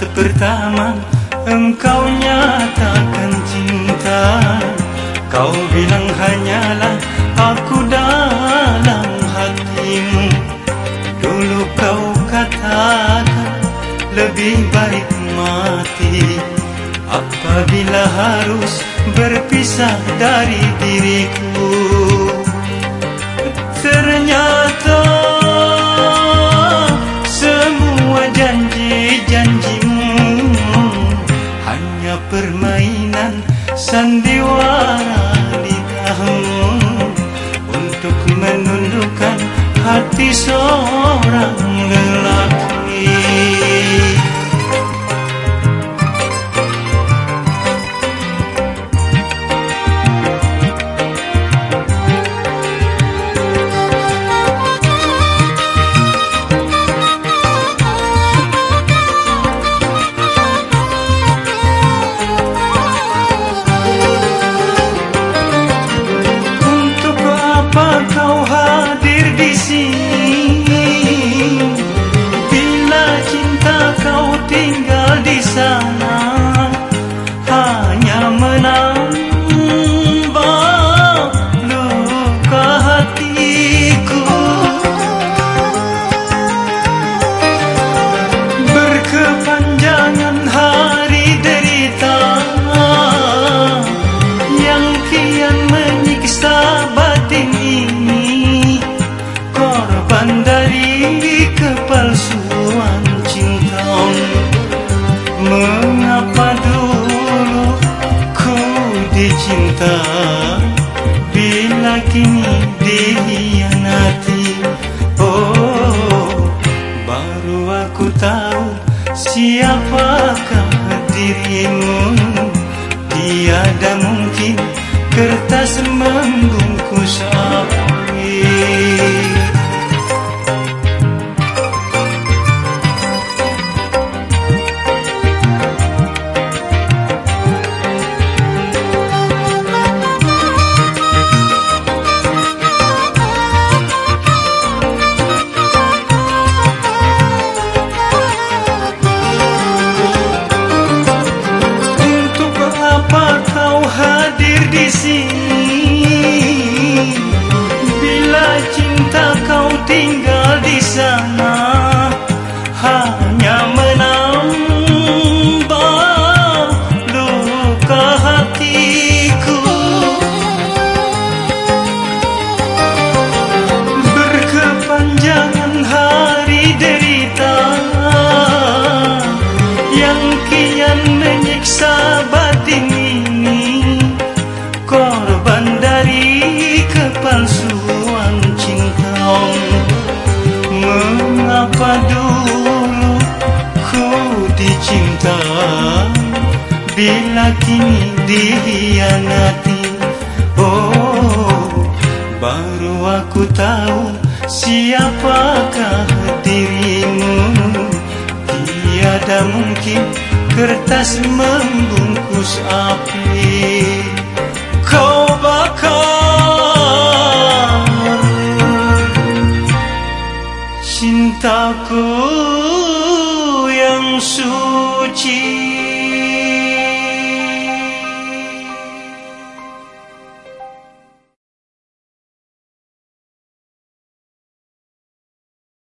pertama engkau nyatakan cinta, kau bilang hanyalah aku dalam hatimu. Dulu kau katakan lebih baik mati apabila harus berpisah dari diriku. Ternyata semua janji-janjimu hanya permainan sandiwara lidahmu untuk menundukkan hati seorang lelaki. Kau hadir di sini bila cinta kau tinggal di sana, hanya menambah luka hatiku. Berkepanjangan hari derita yang kian menyiksa batin ini, korban dari kepalsuan cintamu. Mengapa dulu ku dicinta bila kini dikhianati? Oh, baru aku tahu siapakah dirimu. Tiada mungkin kertas membungkus api. Untuk apa kau hadir di sini bila cinta kau tinggal di sana, hanya menambah luka hatiku. Berkepanjangan hari derita yang kian menyiksa batin ini, korban dari kepalsuan cintamu. Mengapa dulu ku dicinta bila kini dikhianati? Oh, baru aku tahu siapakah dirimu. Tiada mungkin kertas membungkus api. Kau bakar cintaku yang suci.